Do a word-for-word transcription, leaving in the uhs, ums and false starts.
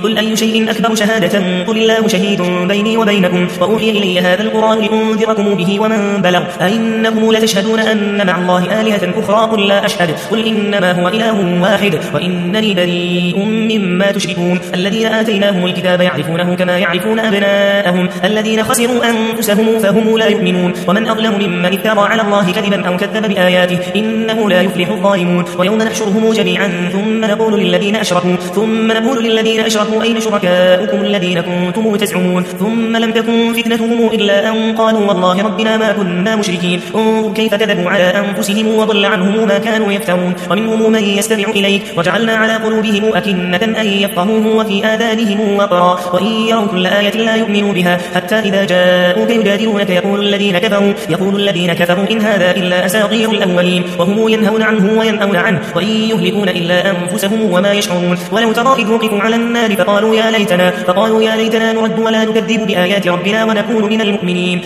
قل أي شيء أكبر شهادة قل الله شهيد بيني وبينكم وأوحي إلي هذا القرآن لأنذركم به ومن بلغ أئنكم لتشهدون أن مع الله آلهة أخرى قل لا أشهد قل إنما هو إله واحد وإنني بريء مما تشركون الذين آتيناهم الكتاب يعرفونه كما يعرفون أبناءهم الذين خسروا أنفسهم فهم لا يؤمنون ومن أظلم ممن افترى على الله كذبا أو كذب بآياته إنه لا يفلح الظالمون ويوم نحشرهم جميعا ثم نقول للذين أشركوا ثم نقول للذين أشركوا أين شركاؤكم الذين كنتم تزعمون ثم لم تكن فتنتهم إلا أن قالوا والله ربنا ما كنا مشركين انظر كيف كذبوا على أنفسهم وضل عنهم ما كانوا يفترون ومنهم من يستمع إليك وجعلنا على قلوبهم أكنة أن يفقهوه وفي آذانهم وقرا وإن يروا كل آية لا يؤمنوا بها حتى إذا جاءوك يجادلونك يقول الذين كفروا يقول الذين كفروا إن هذا إلا أساطير الأولين وهم ينهون عنه وينأون عنه وإن يهلكون إلا أنفسهم وما يشعرون ولو ترى إذ وقفوا على النار فقالوا يا ليتنا فقالوا يا ليتنا نرد ولا نكذب بآيات ربنا ونكون من المؤمنين